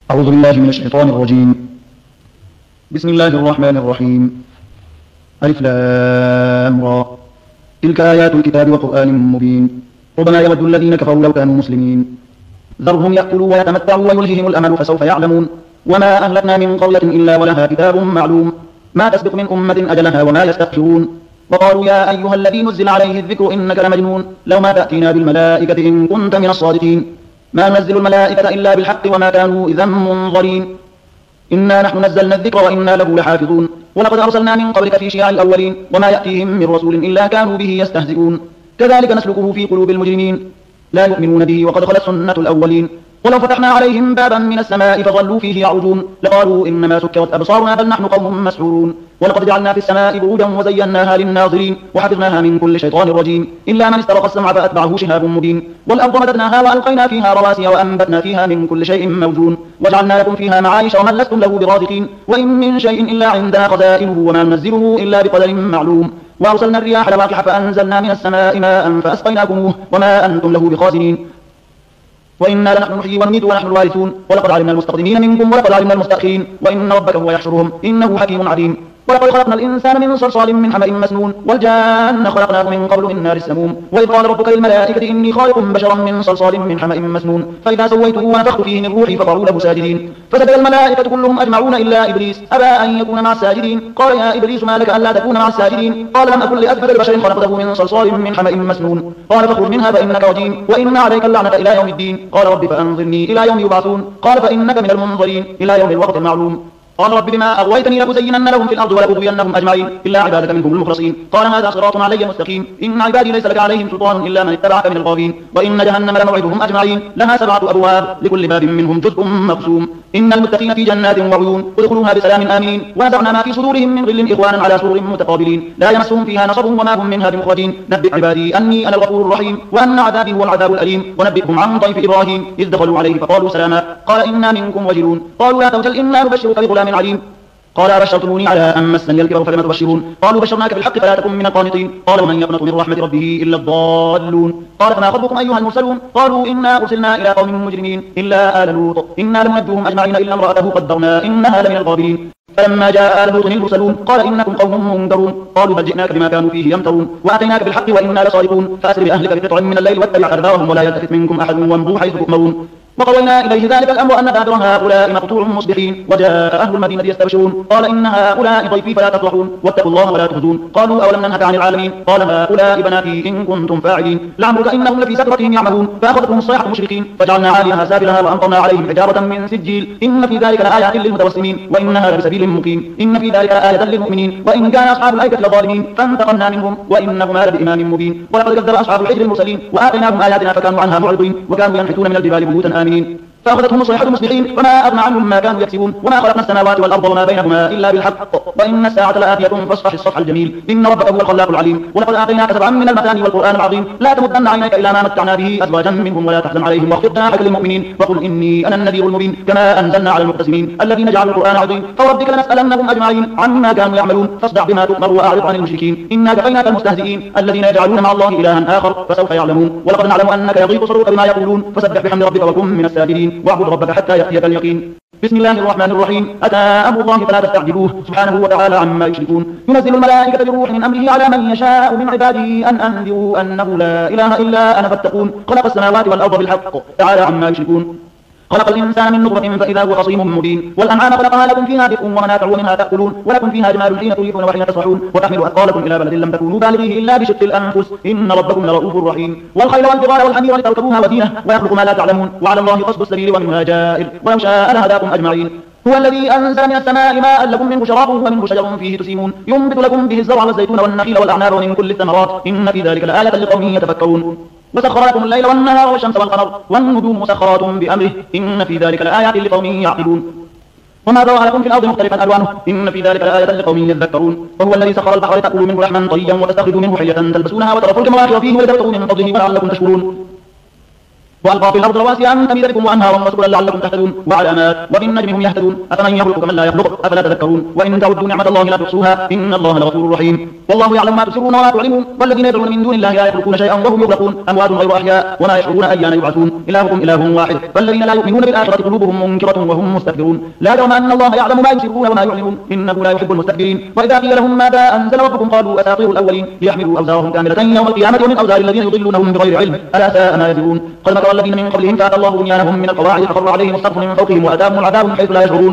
أعوذ بالله من الشيطان الرجيم. بسم الله الرحمن الرحيم. ألف لام را. تلك آيات الكتاب وقرآن مبين. ربما يود الذين كفروا لو كانوا مسلمين. ذرهم يأكلوا ويتمتعوا ويلههم الأمل فسوف يعلمون. وما أهلكنا من قرية إلا ولها كتاب معلوم ما تسبق من أمة أجلها وما يستأخرون. وقالوا يا أيها الذي نزل عليه الذكر إنك لمجنون لو ما تأتينا بالملائكة إن كنت من الصادقين. ما ننزل الملائكة إلا بالحق وما كانوا إذا منظرين. إنا نحن نزلنا الذكر وإنا له لحافظون. ولقد أرسلنا من قبلك في شيع الأولين وما يأتيهم من رسول إلا كانوا به يستهزئون. كذلك نسلكه في قلوب المجرمين لا يؤمنون به وقد خلت سنة الأولين. ولو فتحنا عليهم بابا من السماء فظلوا فيه يعرجون لقالوا إنما سكرت أبصارنا بل نحن قوم مسحورون. ولقد جعلنا في السماء بروجا وزيناها للناظرين وحفظناها من كل شيطان رجيم إلا من استرق السمع فأتبعه شهاب مبين. والأرض مددناها وألقينا فيها رواسي وأنبتنا فيها من كل شيء موزون وجعلنا لكم فيها معايش ومن لستم له برازقين. وإن من شيء إلا عندنا خزائنه وما ننزله إلا بقدر معلوم. وأرسلنا الرياح لواقح فأنزلنا من السماء ماء فأسقيناكموه وما أنتم له بخازنين. وإنا لنحن نحيي ونميت ونحن الوارثون. ولقد علمنا المستقدمين منكم ولقد علمنا المستأخرين وإن ربك هو يحشرهم إنه حكيم عليم. ولقد خلقنا الإنسان من صلصال من حمأ مسنون والجان خلقناه من قبل من نار السموم. وإذ قال ربك للملائكة إني خالق بشرا من صلصال من حمأ مسنون فإذا سويته ونفخت فيه من روحي فقعوا له ساجدين. فسجد الملائكة كلهم أجمعون إلا إبليس أبى أن يكون مع الساجدين. قال يا إبليس ما لك ألا تكون مع الساجدين؟ قال لم أكن لأسجد لبشر خلقته من صلصال من حمأ مسنون. قال فاخرج منها فإنك رجيم وإن عليك اللعنة إلى يوم الدين. قال رب فأنظرني إلى يوم يبعثون. قال فإنك من المنظرين إلى يوم الوقت المعلوم. قال رب بما أغويتني لأزينن لهم في الأرض ولأغوينهم أجمعين إلا عبادك منهم المخلصين. قال هذا صراط علي مستقيم إن عبادي ليس لك عليهم سلطان إلا من اتبعك من الغاوين. وإن جهنم لموعدهم أجمعين لها 7 أبواب لكل باب منهم جزء مقسوم. إن المتقين في جنات وعيون ادخلوها بسلام آمنين. ونزعنا ما في صدورهم من غل إخوانا على سرر متقابلين لا يمسهم فيها نصب وما هم منها بمخرجين. نبئ عبادي أني أنا الغفور الرحيم وأن عذابي هو العذاب الأليم. ونبئهم عن ضيف إبراهيم إذ دخلوا عليه فقالوا سلاما قال إنا منكم وجلون. قالوا لا توجل إنا نبشرك بغلام عليم. قال أبشرتموني على أن مسني الكبر فلم تبشرون؟ قالوا بشرناك بالحق فلا تكن من القانطين. قال ومن يقنط من رحمة ربه إلا الضالون. قال فما خطبكم أيها المرسلون؟ قالوا إنا أرسلنا إلى قوم مجرمين إلا آل لوط إنا لمنجوهم أجمعين إلا امرأته قدرنا إنها لمن الغابرين. فلما جاء آل لوط المرسلون قال إنكم قوم منكرون. قالوا بل جئناك بما كانوا فيه يمترون وأتيناك بالحق وإنا لصادقون. فأسر بأهلك بقطع من الليل واتبع أدبارهم ولا يلتفت منكم أحد وامضوا حيث تؤمرون. وقضينا إليه ذلك الأمر أن دابر هؤلاء مقطوع مصبحين. وجاء أهل المدينة يستبشرون قال إن هؤلاء ضيفي فلا تفضحون واتقوا الله ولا تخزون. قالوا أولم ننهك عن العالمين؟ قال هؤلاء بناتي إن كنتم فاعلين. لعمرك إنهم لفي سكرتهم يعمهون فأخذتهم الصيحة مشرقين فجعلنا عاليها سافلها وأمطرنا عليهم حجارة من سجيل إن في ذلك لآيات للمتوسمين وإنها لبسبيل مقيم إن في ذلك آية للمؤمنين. وإن كان أصحاب الأيكة لظالمين فانتقمنا منهم وإنهما لبإمام مبين. ولقد كذب أصحاب الحجر المرسلين وآتيناهم آياتنا فكانوا عنها معرضين وكانوا ينحتون من الجبال بيوتا آمنين فأخذتهم الصيحة مصبحين فما أغنى عنهم ما كانوا يكسبون. وما خلقنا السماوات والأرض وما بينهما إلا بالحق وإن الساعة لآتية فاصفح الصفح الجميل إن ربك هو الخلاق العليم. ولقد آتيناك 7 من المثاني والقرآن العظيم لا تمدن عينيك إلى ما متعنا به أزواجا منهم ولا تحزن عليهم واخفض جناحك للمؤمنين وقل إني أنا النذير المبين كما أنزلنا على المقتسمين الذين جعلوا القرآن عظيم. فوربك لنسألنهم أجمعين عما كانوا يعملون فاصدع بما تؤمر وأعرض عن المشركين إنا كفيناك المستهزئين الذين يجعلون مع الله إلها آخر فسوف يعلمون. ولقد نعلم أنك يضيق صدرك بما يقولون فسبح بحمد ربك وكن من الساجدين واعبد ربك حتى يأتيك اليقين. بسم الله الرحمن الرحيم. أتى أمر الله فلا تستعجلوه سبحانه وتعالى عما يشركون. ينزل الملائكة بروح من أمره على من يشاء من عباده أن أنذروا أنه لا إله إلا أنا فاتقون. خلق السماوات والأرض بالحق تعالى عما يشركون. خلق الإنسان من نطفة فإذا هو خصيم مبين. والأنعام خلقها لكم فيها دفء ومنافع ومنها تأكلون ولكم فيها جمال حين تريحون وحين تسرحون وتحمل أثقالكم إلى بلد لم تكونوا بالغيه إلا بشق الأنفس إن ربكم لرؤوف رحيم. والخيل والبغال والحمير لتركبوها وزينة ويخلق ما لا تعلمون وعلى الله قصد السبيل ومنها جائر ولو شاء لهداكم أجمعين. هو الذي أنزل من السماء ماء لكم منه شراب ومنه شجر فيه تسيمون ينبت لكم به الزرع والزيتون والنخيل والأعناب ومن كل الثمرات إن في ذلك لآية لقوم يتفكرون. وسخر لكم الليل والنهار والشمس والقمر والنجوم مسخرات بأمره إن في ذلك لآيات لقوم يعقلون. وما ذرأ لكم في الأرض مختلفا ألوانه إن في ذلك لآية لقوم يذكرون. وهو الذي سخر البحر لتأكلوا منه لحما طريا وتستخرجوا منه حلية تلبسونها وترى الفلك مواخر فيه ولتبتغوا من فضله ولعلكم تشكرون. وألقى في الأرض رواسي أن تميد بكم وأنهارا وسبلا لعلكم تهتدون وعلامات وبالنجم هم يهتدون أفمن يخلق كمن لا يخلق أفلا تذكرون وإن تعدوا نعمة الله لا تحصوها إن الله لغفور رحيم والله يعلم ما تسرون وما تعلنون والذين يدعون من دون الله لا يخلقون شيئا وهم يخلقون أموات غير أحياء وما يشعرون أيان يبعثون إلهكم إله واحد فالذين لا يؤمنون بالآخرة قلوبهم منكرة وهم مستكبرون لا جرم أن الله يعلم ما يسرون وما يعلنون إنه لا يحب المستكبرين وإذا قيل لهم ماذا أنزل ربكم قالوا أساطير الأولين ليحملوا أوزارهم كاملة يوم القيامة ومن أوزار الذين يضلونهم بغير علم ألا ساء ما يزرون قد مكر الذين من قبلهم فأتى الله بنيانهم من القواعد فخر عليهم السقف من فوقهم وأتاهم العذاب من حيث لا يشعرون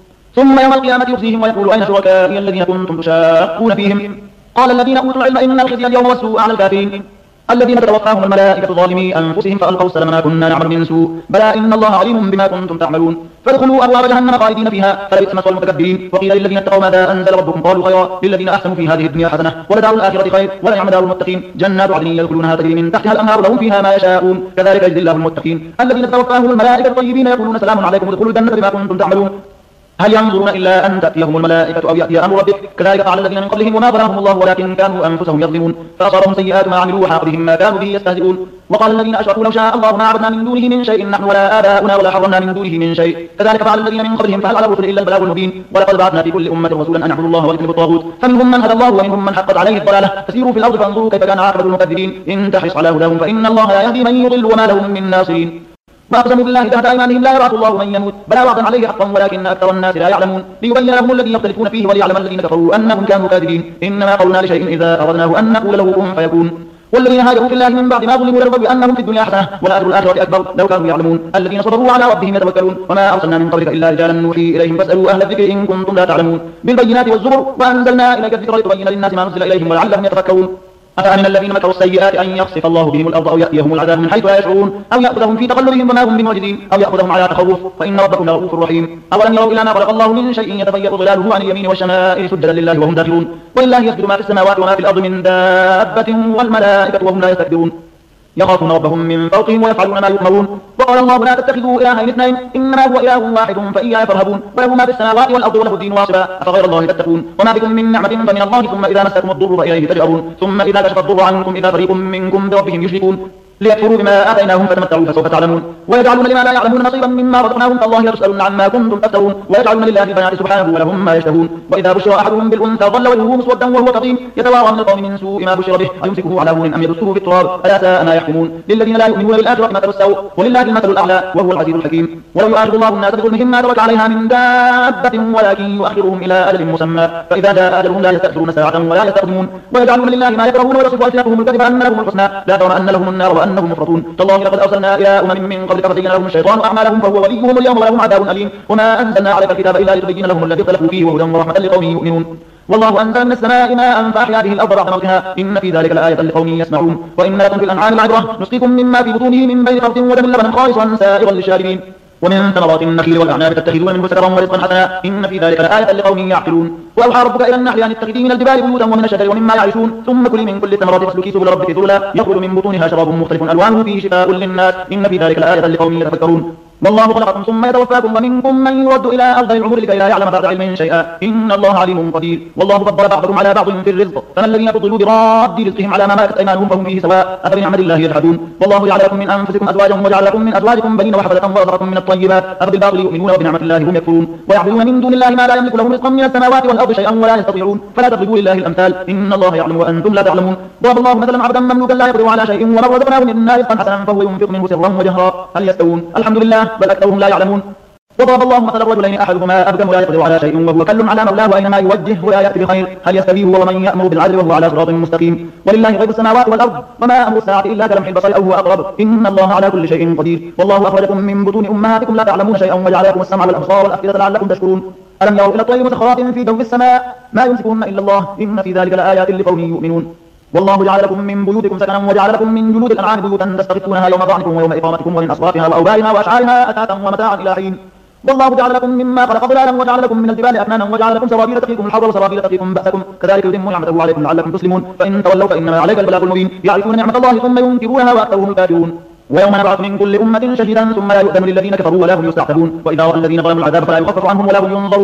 ثم يوم القيامة يخزيهم ويقول أين شركائي الذين كنتم تشاقون فيهم قال الذين أوتوا العلم إن الخزي اليوم والسوء على الكافرين الذين تتوفاهم الملائكة ظالمي أنفسهم فألقوا السلام ما كنا نعمل من سوء بلى إن الله عليم بما كنتم تعملون فادخلوا أبواب جهنم خالدين فيها فلبئس مثوى المتكبرين وقيل للذين اتقوا ماذا أنزل ربكم قالوا خيرا للذين أحسنوا في هذه الدنيا حسنة ولدار الآخرة خير ولنعم دار المتقين جنات عدن يدخلونها تجري من تحتها الأنهار لهم فيها ما يشاءون كذلك يجزي الله المتقين الذين تتوفاهم الملائكة الطيبين يقولون سلام عليكم ادخلوا الجنة بما كنتم تعملون هل ينظرون إلا أن تأتيهم الملائكة أو يأتي أمر ربك كذلك فعل الذين من قبلهم وما ظلمهم الله ولكن كانوا أنفسهم يظلمون فأصابهم سيئات ما عملوا وحاق بهم ما كانوا به يستهزئون وقال الذين أشركوا لو شاء الله ما عبدنا من دونه من شيء نحن ولا آباؤنا ولا حرمنا من دونه من شيء كذلك فعل الذين من قبلهم فهل على الرسل إلا البلاغ المبين ولقد بعثنا في كل أمة رسولا أن اعبدوا الله واجتنبوا الطاغوت فمنهم من هدى الله ومنهم من حقت عليه الضلالة فسيروا في الأرض فانظروا كيف كان عاقبة المكذبين إن تحرص على هداهم فإن الله لا يهدي من يضل وما لهم من ناصرين وأقسموا بالله جهد أيمانهم لا يبعث الله من يموت بلى وعدا عليه حقا ولكن أكثر الناس لا يعلمون ليبين لهم الذي يختلفون فيه وليعلم الذين كفروا أنهم كانوا كاذبين إنما قولنا لشيء إذا أردناه أن نقول له كن فيكون والذين هاجروا في الله من بعد ما ظلموا لربوا بأنهم في الدنيا حسنة ولأجر الآخرة أكبر لو كانوا يعلمون الذين صبروا على ربهم يتوكلون وما أرسلنا من قبلك إلا رجالا نوحي إليهم فاسألوا أهل الذكر إن كنتم لا تعلمون بالبينات والزبر وأنزلنا إليك الذكر لتبين للناس ما نزل إليهم ولعلهم يتفكرون أفأمن الذين مكروا السيئات أن يخسف الله بهم الأرض أو يأتيهم العذاب من حيث لا يشعرون أو يأخذهم في تقلبهم وما هم بمعجزين أو يأخذهم على تخوف فإن ربكم لرؤوف رحيم أولم يروا إلى ما خلق الله من شيء يتفيأ ظلاله عن اليمين والشمائل سجدا لله وهم داخلون ولله يسجد ما في السماوات وما في الأرض من دابة والملائكة وهم لا يستكبرون يخافون ربهم من فوقهم ويفعلون ما يؤمرون وقال الله لا تتخذوا إلهين اثنين إنما هو إله واحد فإياي فارهبون وله ما في السماوات والأرض وله الدين واصبا أفغير الله تتقون وما بكم من نعمة فمن الله ثم إذا مسكم الضر فإليه تجأرون ثم إذا كشف الضر عنكم إذا فريق منكم بربهم يشركون ليكفروا بما آتيناهم فتمتعوا فسوف تعلمون ويجعلون لما لا يعلمون نصيبا مما رزقناهم فالله يسألون عما كنتم تفترون ويجعلون لله البنات سبحانه ولهم ما يشتهون وإذا بشر أحدهم بالأنثى ظل وجهه مسودا وهو كظيم يتوارى من القوم من سوء ما بشر به أيمسكه على هون أم يدسه في التراب ألا ساء ما يحكمون للذين لا يؤمنون بالآخرة مثل السوء ولله المثل الأعلى وهو العزيز الحكيم ولو يؤاخذ الله الناس بظلمهم ما ترك عليها من دابة ولكن يؤخرهم إلى أجل مسمى فإذا جاء أجلهم لا يستأخرون ساعة ولا يستقدمون ويجعلون لله ما يكرهون ويصف ألسنتهم الكذب أن لهم الحسنى لا جرم أن لهم النار وأنهم مفرطون تالله لقد أرسلنا إلى أمم من قبلك فزين لهم الشيطان أعمالهم فهو وليهم اليوم ولهم عذاب أليم وما أنزلنا عليك الكتاب إلا لتبين لهم الذي اختلفوا فيه وهدى ورحمة لقوم يؤمنون والله أنزل من السماء ماء فأحيا به الأرض بعد موتها إن في ذلك لآية لقوم يسمعون وإن لكم في الأنعام العبرة نسقيكم مما في بطونه من بين فرث ودم لبنا خالصا سائغا للشاربين ومن ثمرات النخيل والأعناب تتخذون منه سكرا ورزقا حسنا إن في ذلك لآية لقوم يعقلون وأوحى ربك إلى النحل أن اتخذي من الجبال بيوتا ومن الشجر ومما يعرشون ثم كلي من كل الثمرات فاسلكي سبل ربك ذللا يخرج من بطونها شراب مختلف ألوانه فيه شفاء للناس إن في ذلك لآية لقوم يتفكرون والله خلقكم ثم يتوفاكم ومنكم من يرد إلى أرض العمر لكي لا يعلم بعد علم شيئا إن الله عليم قدير والله فضل بعضكم على بعض في الرزق فما الذين فضلوا براد رزقهم على ما ملكت أيمانهم فهم فيه سواء أفبنعمة الله يجحدون والله جعل لكم من أنفسكم أزواجا وجعل لكم من أزواجكم بنين وحفدة ورزقكم من الطيبات أفبالباطل يؤمنون وبنعمة الله هم يكفرون ويعبدون من دون الله ما لا يملك لهم رزقا من السماوات والأرض شيئا ولا يستطيعون فلا تضربوا لله الأمثال إن الله يعلم وأنتم لا تعلمون ضرب الله مثلا عبدا مملوكا لا يقدر على شيء ومن رزقناه منا رزقا حسنا فهو ينفق منه سرا وجهرا هل يستوون الحمد لله بل أكثرهم لا يعلمون وضرب الله مثل الرجلين أحدهما أبكم لا يقدر على شيء وهو كل على مولاه أينما يوجه ولا يأتي بخير هل يستوي هو ومن يأمر بالعدل وهو على صراط مستقيم ولله غيب السماوات والأرض وما أمر الساعة إلا كلمح البصر أو هو أقرب إن الله على كل شيء قدير والله أخرجكم من بطون أمهاتكم لا تعلمون شيئا وجعل لكم السمع والأبصار والأفئدة لعلكم تشكرون ألم يروا إلى الطير مسخرات في جو السماء ما يمسكهن إلا الله إن في ذلك لآيات لقوم يؤمنون والله جعل لكم من بيوتكم سكنا وجعل لكم من جلود الأنعام بيوتا تستخفونها يوم ظعنكم ويوم إقامتكم ومن أصواتها وأوبارها وأشعارها أثاثا ومتاعا إلى حين والله جعل لكم مما خلق ظلالا وجعل لكم من الجبال أكنانا وجعل لكم سرابيل تقيكم الحر وسرابيل تقيكم بأسكم كذلك يتم نعمته عليكم لعلكم تسلمون فإن تولوا فإنما عليك البلاغ المبين يعرفون نعمة الله ثم ينكرونها وأكثرهم الكافرون ويوم نبعث من كل أمة شهيدا ثم لا يؤذن للذين كفروا ولا هم يستعتبون وإذا رأى الذين ظلموا العذاب فلا يخفف عنهم ولا هم ينظرون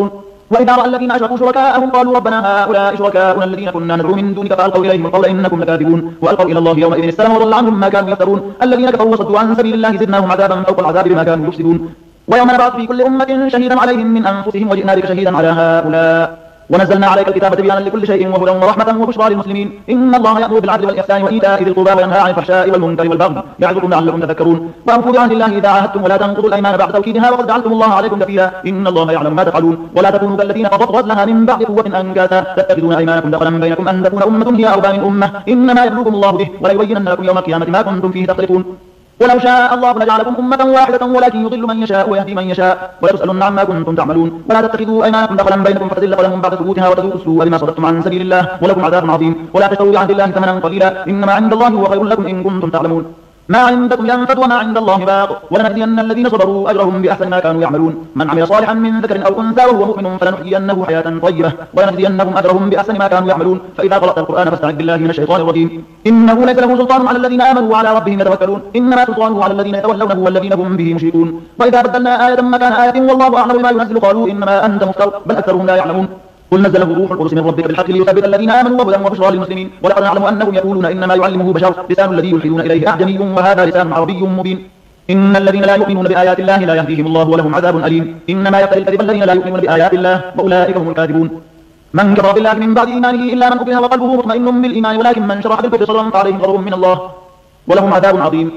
وإذا رأى الذين أشركوا شركاءهم قالوا ربنا هؤلاء شركاؤنا الذين كنا ندعو من دونك فألقوا إليهم القول إنكم لكاذبون وألقوا إلى الله يومئذ السلام وضل عنهم ما كانوا يفترون الذين كفروا وصدوا عن سبيل الله زدناهم عذابا فوق العذاب بما كانوا يفسدون ويوم نبعث في كل أمة شهيدا عليهم من أنفسهم وجئنا بك شهيدا على هؤلاء ونزلنا عليك الكتاب تبيانا لكل شيء وهدى ورحمة وبشرى للمسلمين إن الله يأمر بالعدل والإحسان وإيتاء ذي القربى وينهى عن الفحشاء والمنكر والبغي يعظكم لعلكم تذكرون وأوفوا بعهد الله إذا عاهدتم ولا تنقضوا الأيمان بعد توكيدها وقد جعلتم الله عليكم كفيلا إن الله يعلم ما تفعلون ولا تكونوا كالذين قضت غزلها من بعد قوة أنكاثا تتخذون أيمانكم دخلا بينكم أن تكون أمة هي أربى من أمة إنما يبلوكم الله به وليبينن لكم يوم القيامة ما كنتم فيه تختلفون ولو شاء الله لجعلكم أمة واحدة ولكن يضل من يشاء ويهدي من يشاء ولتسألن عما كنتم تعملون ولا تتخذوا أيمانكم دخلا بينكم فتزل قدم بعد ثبوتها وتذوقوا السوء بما صددتم عن سبيل الله ولكم عذاب عظيم ولا تشتروا بعهد الله ثمنا قليلا إنما عند الله هو خير لكم إن كنتم تعلمون ما عندكم ينفد وما عند الله باق ولنجزين الذين صبروا أجرهم بأحسن ما كانوا يعملون من عمل صالحا من ذكر أو أنثى وهو مؤمن فلنحيينه حياة طيبة ولنجزينهم أجرهم بأحسن ما كانوا يعملون فإذا قرأت القرآن فاستعذ بالله من الشيطان الرجيم إنه ليس له سلطان على الذين آمنوا وعلى ربهم يتوكلون إنما سلطانه على الذين يتولونه والذين هم به مشركون وإذا بدلنا آية مكان آية والله أعلم بما ينزل قالوا إنما أنت مفتر بل أكثرهم لا يعلمون قل نزله روح القدس من ربك بالحق ليثبت الذين آمنوا وهدى وبشرى للمسلمين ولقد نعلم أنهم يقولون إنما يعلمه بشر لسان الذي يلحدون إليه أعجمي وهذا لسان عربي مبين إن الذين لا يؤمنون بآيات الله لا يهديهم الله ولهم عذاب أليم إنما يفتري الكذب الذين لا يؤمنون بآيات الله وأولئك هم الكاذبون من كفر بالله من بعد إيمانه إلا من أكره وقلبه مطمئن بالإيمان ولكن من شرح بالكفر صدرا فعليهم غضب من الله ولهم عذاب عظيم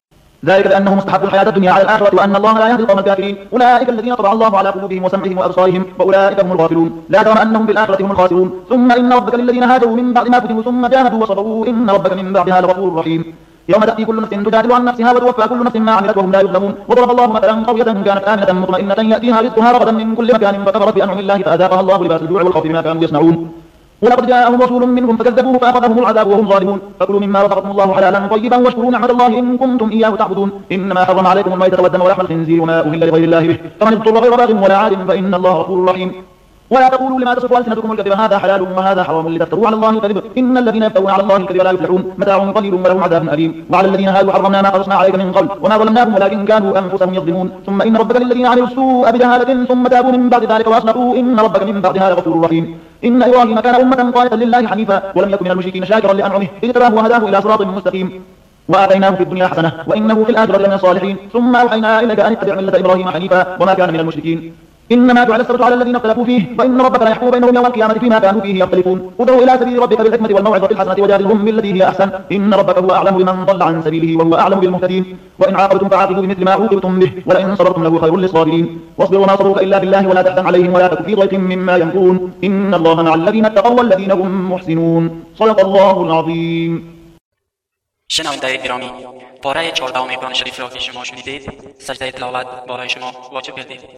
ذلك بأنهم استحبوا الحياة الدنيا على الآخرة وأن الله لا يهدي القوم الكافرين أولئك الذين طبع الله على قلوبهم وسمعهم وأبصارهم وأولئك هم الغافلون لا جرم أنهم في الآخرة هم الخاسرون ثم إن ربك للذين هاجروا من بعد ما فتنوا ثم جاهدوا وصبروا إن ربك من بعدها لغفور رحيم يوم تأتي كل نفس تجادل عن نفسها وتوفى كل نفس ما عملت وهم لا يظلمون وضرب الله مثلا قرية كانت آمنة مطمئنة يأتيها رزقها رغدا من كل مكان فكفرت بأنعم الله فأذاقها الله لباس الجوع والخوف بما كانوا يصنعون ولقد جاءهم رسول منهم فكذبوه فأخذهم العذاب وهم ظالمون فكلوا مما رزقكم الله حلالا طيبا واشكروا نعمة الله إن كنتم إياه تعبدون إنما حرم عليكم الميتة والدم ولحم الخنزير وما أهل لغير الله به فمن اضطر غير باغ ولا عاد فإن الله غفور رحيم ولا تقولوا لما تصف ألسنتكم الكذب هذا حلال وهذا حرام لتفتروا على الله الكذب إن الذين يفترون على الله الكذب لا يفلحون متاع قليل ولهم عذاب أليم وعلى الذين هادوا حرمنا ما قصصنا عليك من قبل وما ظلمناهم ولكن كانوا أنفسهم يظلمون ثم إن ربك للذين عملوا السوء بجهالة ثم تابوا من بعد ذلك وأصلحوا إن ربك من بعدها لغفور رحيم إن إبراهيم كان أمة قانتا لله حنيفا ولم يكن من المشركين شاكرا لأنعمه اجتباه وهداه إلى صراط مستقيم وآتيناه في الدنيا حسنة وإنه في الآخرة لمن الصالحين ثم أوحينا إليك أن اتبع ملة إبراهيم حنيفا وما كان من المشركين إنما جعل السبت على الذين اختلفوا فيه وإن ربك لا يحكم بينهم يوم القيامة فيما كانوا فيه يختلفون ادعوا إلى سبيل ربك بالحكمة والموعظة الحسنة وجادلهم بالتي هي أحسن إن ربك هو أعلم بمن ضل عن سبيله وهو أعلم بالمهتدين وإن عاقبتم فعاقبوا بمثل ما عوقبتم به ولئن صبرتم له خير للصابرين واصبر وما صبرك إلا بالله ولا تحزن عليهم ولا تك في ضيق مما يمكرون إن الله مع الذين اتقوا والذين هم محسنون صدق الله العظيم. شنونده‌های گرامی، پاره 14 قرآن شریف را که شما شنیدید سجده تلاوت برای شما واجب گردید.